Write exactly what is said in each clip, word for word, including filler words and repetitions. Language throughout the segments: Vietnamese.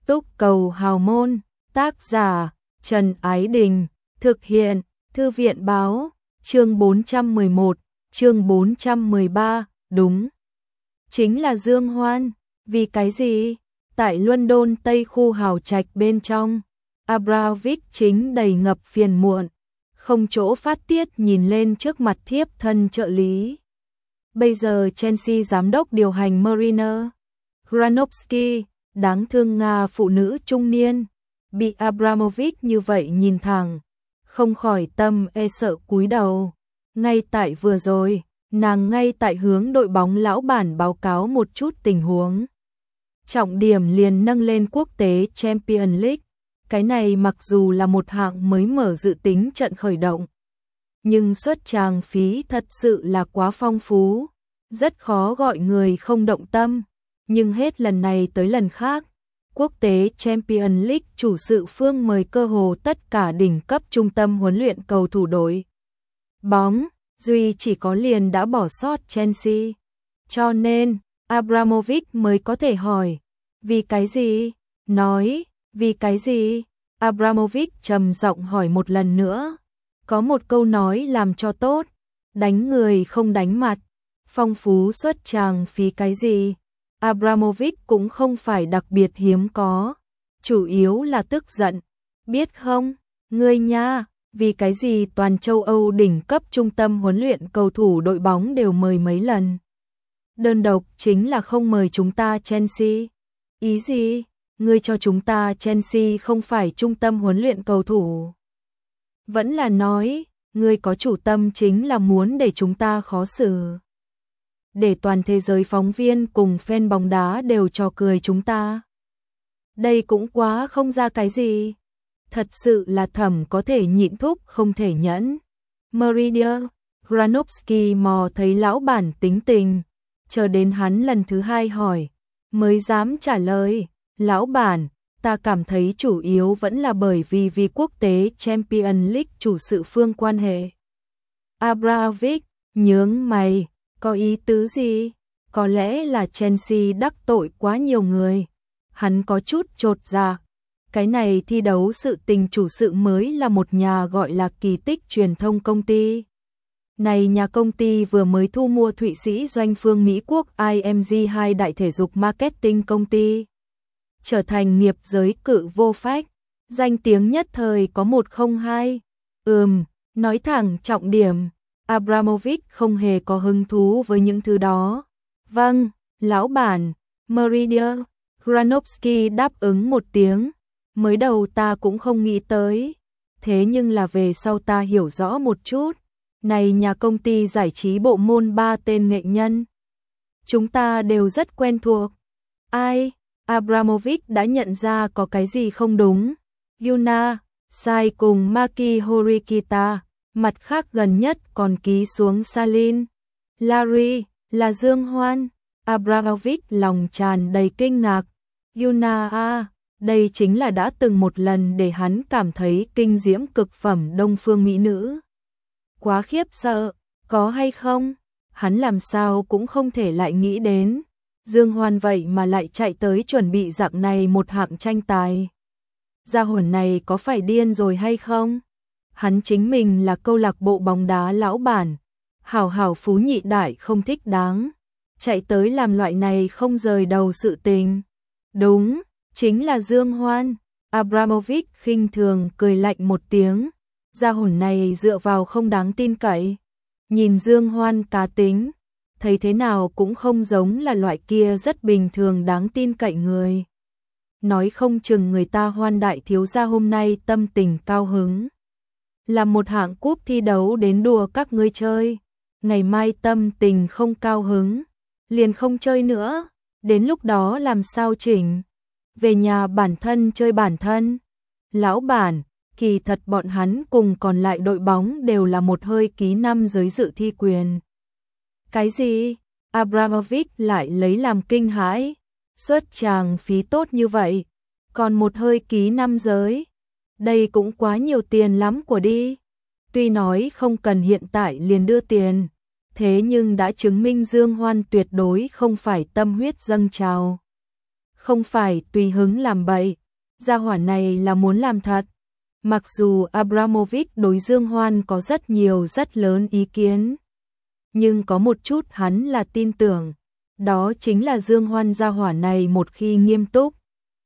Túc cầu hào môn, tác giả Trần Ái Đình, thực hiện Thư viện báo, chương bốn trăm mười một, chương bốn trăm mười ba, đúng. Chính là Dương Hoan, vì cái gì? Tại London Tây khu hào trạch bên trong, Abramovich chính đầy ngập phiền muộn, không chỗ phát tiết nhìn lên trước mặt thiếp thân trợ lý. Bây giờ Chelsea giám đốc điều hành Marina Granovsky, đáng thương Nga phụ nữ trung niên, bị Abramovich như vậy nhìn thẳng, không khỏi tâm e sợ cúi đầu. Ngay tại vừa rồi, nàng ngay tại hướng đội bóng lão bản báo cáo một chút tình huống. Trọng điểm liền nâng lên quốc tế Champions League. Cái này mặc dù là một hạng mới mở dự tính trận khởi động, nhưng suất tràng phí thật sự là quá phong phú, rất khó gọi người không động tâm. Nhưng hết lần này tới lần khác, quốc tế Champions League chủ sự phương mời cơ hồ tất cả đỉnh cấp trung tâm huấn luyện cầu thủ đội bóng, duy chỉ có liền đã bỏ sót Chelsea. Cho nên, Abramovich mới có thể hỏi, vì cái gì? Nói, vì cái gì? Abramovich trầm giọng hỏi một lần nữa. Có một câu nói làm cho tốt, đánh người không đánh mặt, phong phú suất tràng phí cái gì? Abramovich cũng không phải đặc biệt hiếm có, chủ yếu là tức giận. Biết không, ngươi nha, vì cái gì toàn châu Âu đỉnh cấp trung tâm huấn luyện cầu thủ đội bóng đều mời mấy lần. Đơn độc chính là không mời chúng ta Chelsea. Ý gì? Ngươi cho chúng ta Chelsea không phải trung tâm huấn luyện cầu thủ. Vẫn là nói, ngươi có chủ tâm chính là muốn để chúng ta khó xử. Để toàn thế giới phóng viên cùng fan bóng đá đều trò cười chúng ta. Đây cũng quá không ra cái gì. Thật sự là thẩm có thể nhịn thúc không thể nhẫn. Maria Granovsky mò thấy lão bản tính tình, chờ đến hắn lần thứ hai hỏi, mới dám trả lời. Lão bản, ta cảm thấy chủ yếu vẫn là bởi vì vì quốc tế Champions League chủ sự phương quan hệ. Abramovich nhướng mày, có ý tứ gì? Có lẽ là Chelsea đắc tội quá nhiều người. Hắn có chút chột dạ. Cái này thi đấu sự tình chủ sự mới là một nhà gọi là Kỳ Tích truyền thông công ty. Này nhà công ty vừa mới thu mua Thụy Sĩ doanh phương Mỹ Quốc I M G hai đại thể dục marketing công ty. Trở thành nghiệp giới cự vô phách, danh tiếng nhất thời có một không hai. Ừm, nói thẳng trọng điểm, Abramovich không hề có hứng thú với những thứ đó. Vâng, lão bản, Maria Granovsky đáp ứng một tiếng. Mới đầu ta cũng không nghĩ tới, thế nhưng là về sau ta hiểu rõ một chút. Này nhà công ty giải trí bộ môn ba tên nghệ nhân, chúng ta đều rất quen thuộc. Ai? Abramovich đã nhận ra có cái gì không đúng. Yuna, Sai cùng Maki Horikita, mặt khác gần nhất còn ký xuống Salin. Larry, là Dương Hoan. Abramovich lòng tràn đầy kinh ngạc. Yuna a, đây chính là đã từng một lần để hắn cảm thấy kinh diễm cực phẩm đông phương mỹ nữ. Quá khiếp sợ, có hay không? Hắn làm sao cũng không thể lại nghĩ đến. Dương Hoan vậy mà lại chạy tới chuẩn bị dạng này một hạng tranh tài. Gia hồn này có phải điên rồi hay không? Hắn chính mình là câu lạc bộ bóng đá lão bản, hảo hảo phú nhị đại không thích đáng, chạy tới làm loại này không rời đầu sự tình. Đúng, chính là Dương Hoan. Abramovich khinh thường cười lạnh một tiếng. Gia hồn này dựa vào không đáng tin cậy. Nhìn Dương Hoan cá tính, thấy thế nào cũng không giống là loại kia rất bình thường đáng tin cậy người. Nói không chừng người ta Hoan đại thiếu gia hôm nay tâm tình cao hứng, làm một hạng cúp thi đấu đến đùa các ngươi chơi. Ngày mai tâm tình không cao hứng, liền không chơi nữa. Đến lúc đó làm sao chỉnh? Về nhà bản thân chơi bản thân. Lão bản, kỳ thật bọn hắn cùng còn lại đội bóng đều là một hơi ký năm giới dự thi quyền. Cái gì? Abramovich lại lấy làm kinh hãi. Suất tràng phí tốt như vậy, còn một hơi ký năm giới. Đây cũng quá nhiều tiền lắm của đi. Tuy nói không cần hiện tại liền đưa tiền, thế nhưng đã chứng minh Dương Hoan tuyệt đối không phải tâm huyết dâng trào. không phải tùy hứng làm bậy, gia hỏa này là muốn làm thật. Mặc dù Abramovich đối Dương Hoan có rất nhiều rất lớn ý kiến, nhưng có một chút hắn là tin tưởng, đó chính là Dương Hoan gia hỏa này một khi nghiêm túc,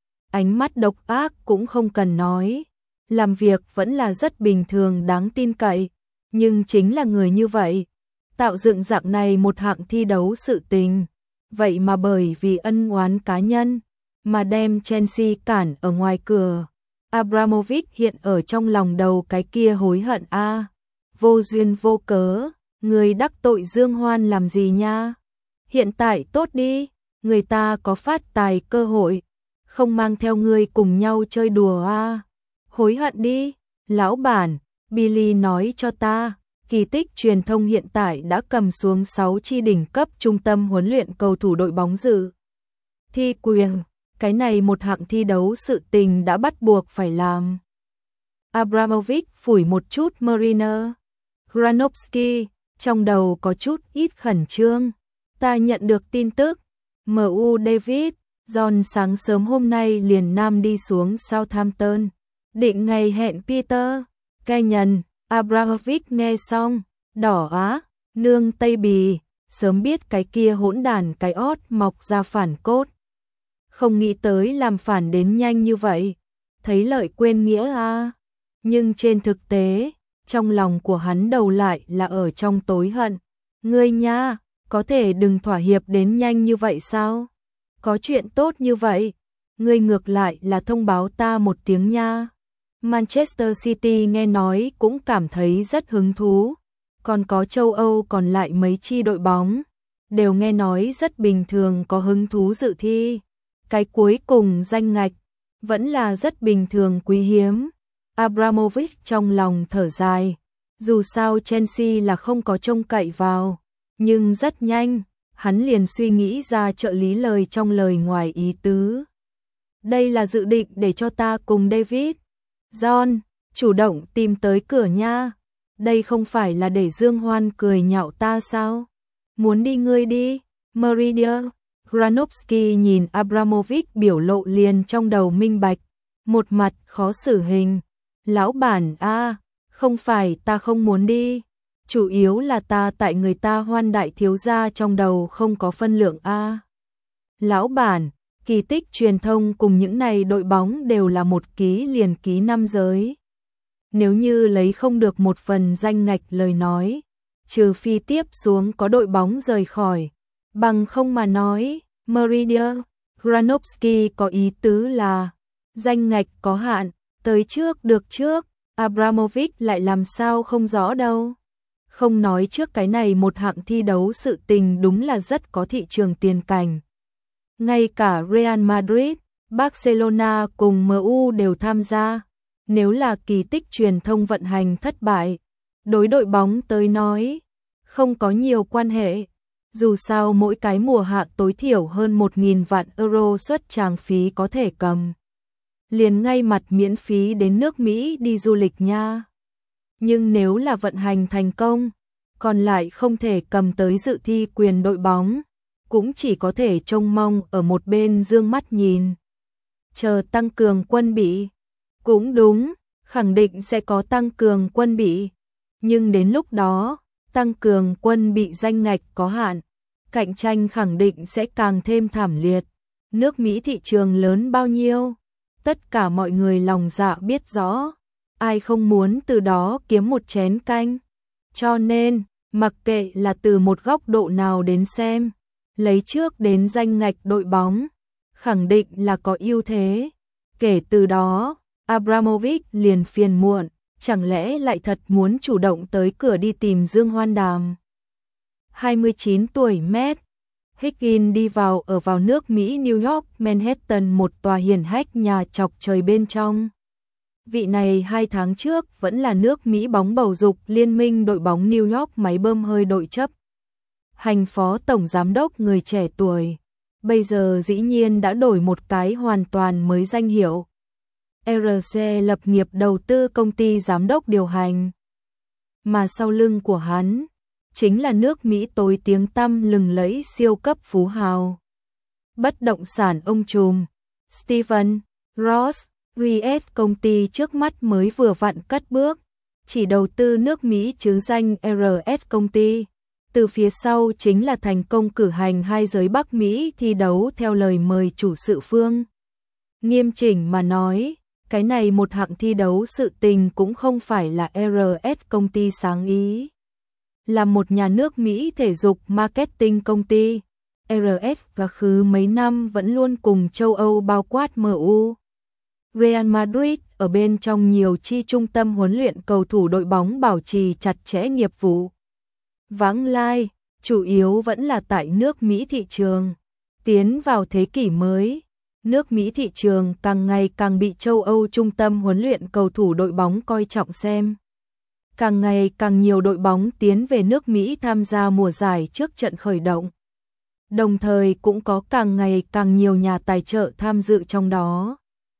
ánh mắt độc ác cũng không cần nói, làm việc vẫn là rất bình thường đáng tin cậy, nhưng chính là người như vậy, tạo dựng dạng này một hạng thi đấu sự tình, vậy mà bởi vì ân oán cá nhân mà đem Chelsea cản ở ngoài cửa. Abramovich hiện ở trong lòng đầu cái kia hối hận a, à, vô duyên vô cớ, người đắc tội Dương Hoan làm gì nha? Hiện tại tốt đi, người ta có phát tài cơ hội, không mang theo người cùng nhau chơi đùa a. À. Hối hận đi, lão bản, Billy nói cho ta, Kỳ Tích Truyền thông hiện tại đã cầm xuống sáu chi đỉnh cấp trung tâm huấn luyện cầu thủ đội bóng dự thi quyền. Cái này một hạng thi đấu sự tình đã bắt buộc phải làm. Abramovich phủi một chút Mariner Granovsky, trong đầu có chút ít khẩn trương. Ta nhận được tin tức, em u David John sáng sớm hôm nay liền nam đi xuống Southampton, định ngày hẹn Peter Kenyon. Abramovich nghe xong, đỏ á, nương Tây Bì, sớm biết cái kia hỗn đàn cái ót mọc ra phản cốt. Không nghĩ tới làm phản đến nhanh như vậy, thấy lợi quên nghĩa a. À. Nhưng trên thực tế, trong lòng của hắn đầu lại là ở trong tối hận. Ngươi nha, có thể đừng thỏa hiệp đến nhanh như vậy sao? Có chuyện tốt như vậy, ngươi ngược lại là thông báo ta một tiếng nha. Manchester City nghe nói cũng cảm thấy rất hứng thú, còn có châu Âu còn lại mấy chi đội bóng, đều nghe nói rất bình thường có hứng thú dự thi. Cái cuối cùng danh ngạch, vẫn là rất bình thường quý hiếm. Abramovich trong lòng thở dài, dù sao Chelsea là không có trông cậy vào, nhưng rất nhanh, hắn liền suy nghĩ ra trợ lý lời trong lời ngoài ý tứ. Đây là dự định để cho ta cùng David John chủ động tìm tới cửa nha. Đây không phải là để Dương Hoan cười nhạo ta sao? Muốn đi ngươi đi, Meridia. Granovsky nhìn Abramovich biểu lộ liền trong đầu minh bạch, một mặt khó xử hình. Lão bản a, à, không phải ta không muốn đi, chủ yếu là ta tại người ta Hoan đại thiếu gia trong đầu không có phân lượng a. À. Lão bản, Kỳ Tích Truyền thông cùng những này đội bóng đều là một ký liền ký năm giới. Nếu như lấy không được một phần danh ngạch lời nói, trừ phi tiếp xuống có đội bóng rời khỏi, bằng không mà nói, Meridia Granovsky có ý tứ là danh ngạch có hạn, tới trước được trước, Abramovich lại làm sao không rõ đâu. Không nói trước cái này một hạng thi đấu sự tình đúng là rất có thị trường tiền cảnh. Ngay cả Real Madrid, Barcelona cùng em u đều tham gia. Nếu là Kỳ Tích Truyền thông vận hành thất bại, đối đội bóng tới nói, không có nhiều quan hệ. Dù sao mỗi cái mùa hạ tối thiểu hơn một nghìn vạn euro suất tràng phí có thể cầm. Liền ngay mặt miễn phí đến nước Mỹ đi du lịch nha. Nhưng nếu là vận hành thành công, còn lại không thể cầm tới dự thi quyền đội bóng, cũng chỉ có thể trông mong ở một bên dương mắt nhìn. Chờ tăng cường quân bị. Cũng đúng, khẳng định sẽ có tăng cường quân bị. Nhưng đến lúc đó, tăng cường quân bị danh ngạch có hạn, cạnh tranh khẳng định sẽ càng thêm thảm liệt. Nước Mỹ thị trường lớn bao nhiêu? Tất cả mọi người lòng dạ biết rõ, ai không muốn từ đó kiếm một chén canh. Cho nên, mặc kệ là từ một góc độ nào đến xem, lấy trước đến danh ngạch đội bóng, khẳng định là có ưu thế. Kể từ đó, Abramovich liền phiền muộn, chẳng lẽ lại thật muốn chủ động tới cửa đi tìm Dương Hoan đàm. hai mươi chín tuổi Matt Higgins đi vào ở vào nước Mỹ New York Manhattan một tòa hiển hách nhà chọc trời bên trong. Vị này hai tháng trước vẫn là nước Mỹ bóng bầu dục liên minh đội bóng New York máy bơm hơi đội chấp. Hành phó tổng giám đốc người trẻ tuổi, bây giờ dĩ nhiên đã đổi một cái hoàn toàn mới danh hiệu. rờ xê lập nghiệp đầu tư công ty giám đốc điều hành. Mà sau lưng của hắn, chính là nước Mỹ tối tiếng tăm lừng lẫy siêu cấp phú hào. Bất động sản ông trùm, Steven Ross Reed công ty trước mắt mới vừa vặn cất bước, chỉ đầu tư nước Mỹ chứ danh rờ ét công ty. Từ phía sau chính là thành công cử hành hai giới Bắc Mỹ thi đấu theo lời mời chủ sự Phương. Nghiêm chỉnh mà nói, cái này một hạng thi đấu sự tình cũng không phải là rờ ét công ty sáng ý. Là một nhà nước Mỹ thể dục marketing công ty, rờ ét và khứ mấy năm vẫn luôn cùng châu Âu bao quát em u. Real Madrid ở bên trong nhiều chi trung tâm huấn luyện cầu thủ đội bóng bảo trì chặt chẽ nghiệp vụ. Vãng lai, chủ yếu vẫn là tại nước Mỹ thị trường. Tiến vào thế kỷ mới, nước Mỹ thị trường càng ngày càng bị châu Âu trung tâm huấn luyện cầu thủ đội bóng coi trọng xem. Càng ngày càng nhiều đội bóng tiến về nước Mỹ tham gia mùa giải trước trận khởi động. Đồng thời cũng có càng ngày càng nhiều nhà tài trợ tham dự trong đó.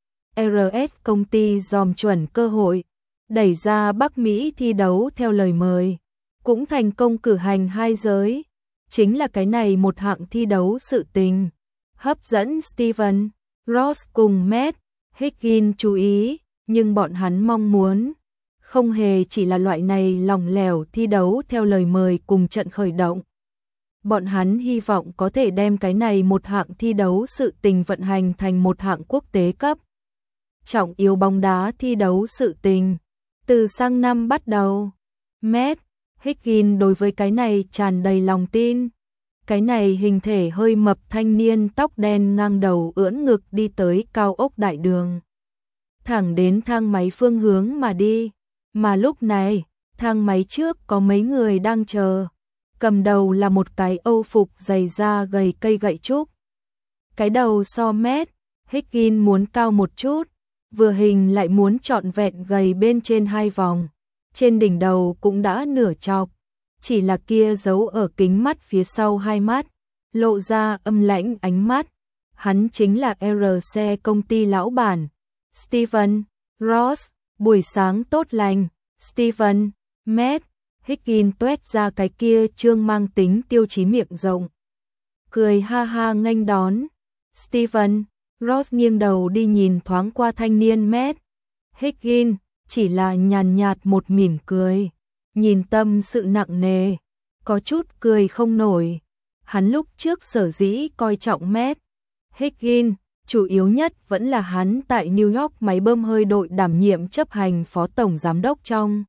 rờ ét công ty dòm chuẩn cơ hội, đẩy ra Bắc Mỹ thi đấu theo lời mời, cũng thành công cử hành hai giới. Chính là cái này một hạng thi đấu sự tình, hấp dẫn Steven Ross cùng Matt Higgins chú ý, nhưng bọn hắn mong muốn không hề chỉ là loại này lỏng lẻo thi đấu theo lời mời cùng trận khởi động. Bọn hắn hy vọng có thể đem cái này một hạng thi đấu sự tình vận hành thành một hạng quốc tế cấp. Trọng yếu bóng đá thi đấu sự tình. Từ sang năm bắt đầu, Matt Higgins đối với cái này tràn đầy lòng tin. Cái này hình thể hơi mập thanh niên tóc đen ngang đầu ưỡn ngực đi tới cao ốc đại đường. Thẳng đến thang máy phương hướng mà đi. Mà lúc này, thang máy trước có mấy người đang chờ. Cầm đầu là một cái Âu phục dày da gầy cây gậy trúc. Cái đầu so Matt Higgins muốn cao một chút, vừa hình lại muốn trọn vẹn gầy bên trên hai vòng. Trên đỉnh đầu cũng đã nửa chọc, chỉ là kia giấu ở kính mắt phía sau hai mắt, lộ ra âm lãnh ánh mắt. Hắn chính là rờ xê công ty lão bản, Steven Ross. Buổi sáng tốt lành, Steven, Matt Higgins tuét ra cái kia trương mang tính tiêu chí miệng rộng. Cười ha ha nghênh đón. Steven Ross nghiêng đầu đi nhìn thoáng qua thanh niên Matt Higgins, chỉ là nhàn nhạt một mỉm cười, nhìn tâm sự nặng nề, có chút cười không nổi. Hắn lúc trước sở dĩ coi trọng Matt Higgins, chủ yếu nhất vẫn là hắn tại New York máy bơm hơi đội đảm nhiệm chấp hành phó tổng giám đốc trong.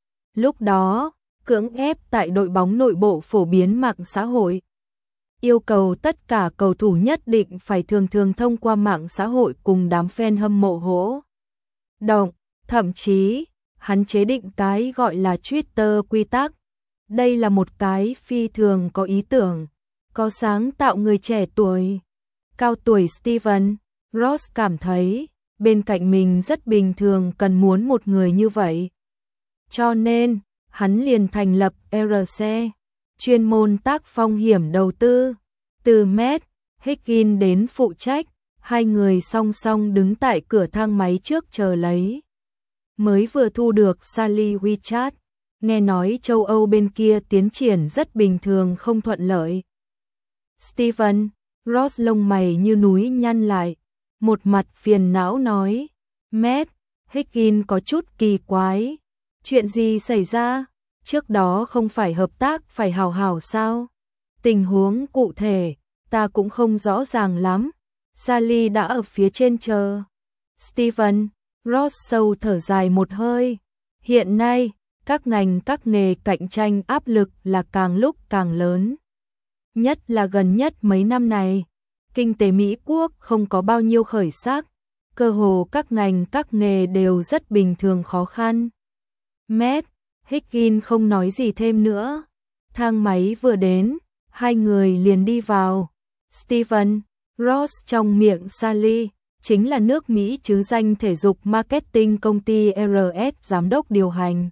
Lúc đó, cưỡng ép tại đội bóng nội bộ phổ biến mạng xã hội. Yêu cầu tất cả cầu thủ nhất định phải thường thường thông qua mạng xã hội cùng đám fan hâm mộ hỗ động. Thậm chí, hắn chế định cái gọi là Twitter quy tắc. Đây là một cái phi thường có ý tưởng, có sáng tạo người trẻ tuổi. Cao tuổi Steven Ross cảm thấy, bên cạnh mình rất bình thường cần muốn một người như vậy. Cho nên, hắn liền thành lập rờ xê, chuyên môn tác phong hiểm đầu tư. Từ Matt Higgins đến phụ trách, hai người song song đứng tại cửa thang máy trước chờ lấy. Mới vừa thu được Sally WeChat, nghe nói châu Âu bên kia tiến triển rất bình thường không thuận lợi. Steven Ross lông mày như núi nhăn lại, một mặt phiền não nói, Matt Higgins có chút kỳ quái. Chuyện gì xảy ra? Trước đó không phải hợp tác phải hào hào sao? Tình huống cụ thể, ta cũng không rõ ràng lắm. Sally đã ở phía trên chờ. Steven Ross sâu thở dài một hơi. Hiện nay, các ngành các nghề cạnh tranh áp lực là càng lúc càng lớn. Nhất là gần nhất mấy năm này, kinh tế Mỹ quốc không có bao nhiêu khởi sắc, cơ hồ các ngành các nghề đều rất bình thường khó khăn. Matt Higgins không nói gì thêm nữa. Thang máy vừa đến, hai người liền đi vào. Steven Ross trong miệng Sally, chính là nước Mỹ chứ danh thể dục marketing công ty rờ ét giám đốc điều hành.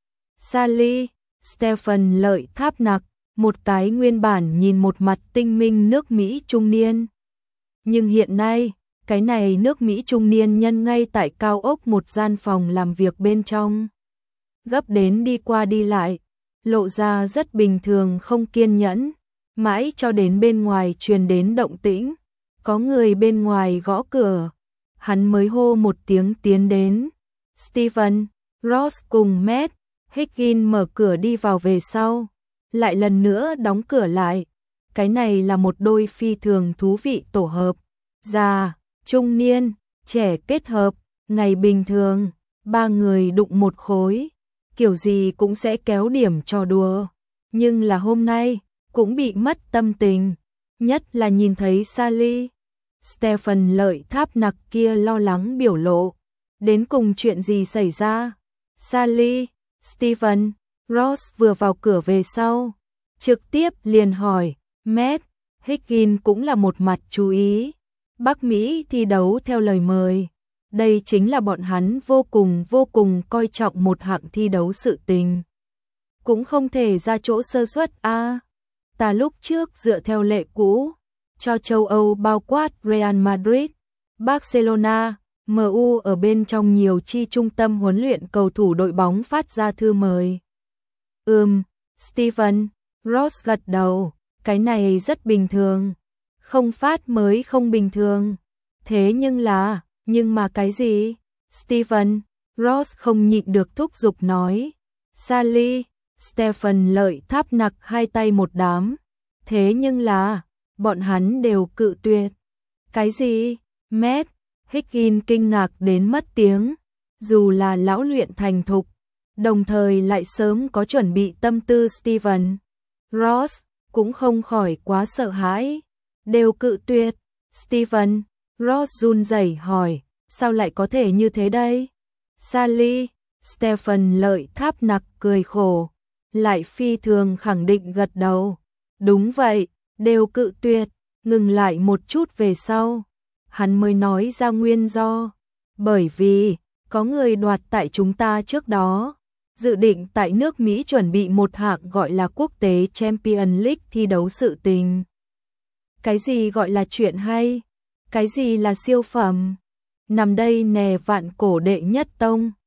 Sally, Stephen Lợi Tháp Nặc, một cái nguyên bản nhìn một mặt tinh minh nước Mỹ trung niên. Nhưng hiện nay, cái này nước Mỹ trung niên nhân ngay tại cao ốc một gian phòng làm việc bên trong. Gấp đến đi qua đi lại, lộ ra rất bình thường không kiên nhẫn, mãi cho đến bên ngoài truyền đến động tĩnh. có người bên ngoài gõ cửa, hắn mới hô một tiếng tiến đến. Steven, Ross cùng Matt, Higgins mở cửa đi vào về sau, lại lần nữa đóng cửa lại. Cái này là một đôi phi thường thú vị tổ hợp, già, trung niên, trẻ kết hợp, ngày bình thường, ba người đụng một khối, kiểu gì cũng sẽ kéo điểm trò đùa, nhưng là hôm nay, cũng bị mất tâm tình, nhất là nhìn thấy Sally. Stephen Lợi Tháp Nặc kia lo lắng biểu lộ, đến cùng chuyện gì xảy ra? Sally, Steven, Ross vừa vào cửa về sau, trực tiếp liền hỏi. Matt, Higgins cũng là một mặt chú ý. Bắc Mỹ thi đấu theo lời mời. Đây chính là bọn hắn vô cùng vô cùng coi trọng một hạng thi đấu sự tình. Cũng không thể ra chỗ sơ suất a. À, ta lúc trước dựa theo lệ cũ, cho châu Âu bao quát Real Madrid, Barcelona, em u ở bên trong nhiều chi trung tâm huấn luyện cầu thủ đội bóng phát ra thư mời. Ừm, Steven, Ross gật đầu. Cái này rất bình thường, không phát mới không bình thường. Thế nhưng là, nhưng mà cái gì? Steven, Ross không nhịn được thúc giục nói. Sally, Stephen Lợi Tháp Nặc hai tay một đám. Thế nhưng là, bọn hắn đều cự tuyệt. Cái gì? Matt, Higgins kinh ngạc đến mất tiếng. Dù là lão luyện thành thục, đồng thời lại sớm có chuẩn bị tâm tư Steven, Ross cũng không khỏi quá sợ hãi, đều cự tuyệt. Steven, Ross run rẩy hỏi, sao lại có thể như thế đây? Sally, Stephen Lợi Tháp Nặc cười khổ, lại phi thường khẳng định gật đầu. Đúng vậy, đều cự tuyệt. Ngừng lại một chút về sau, hắn mới nói ra nguyên do. Bởi vì, có người đoạt tại chúng ta trước đó, dự định tại nước Mỹ chuẩn bị một hạng gọi là quốc tế Champions League thi đấu sự tình. Cái gì gọi là chuyện hay? Cái gì là siêu phẩm? Nằm đây nè vạn cổ đệ nhất tông.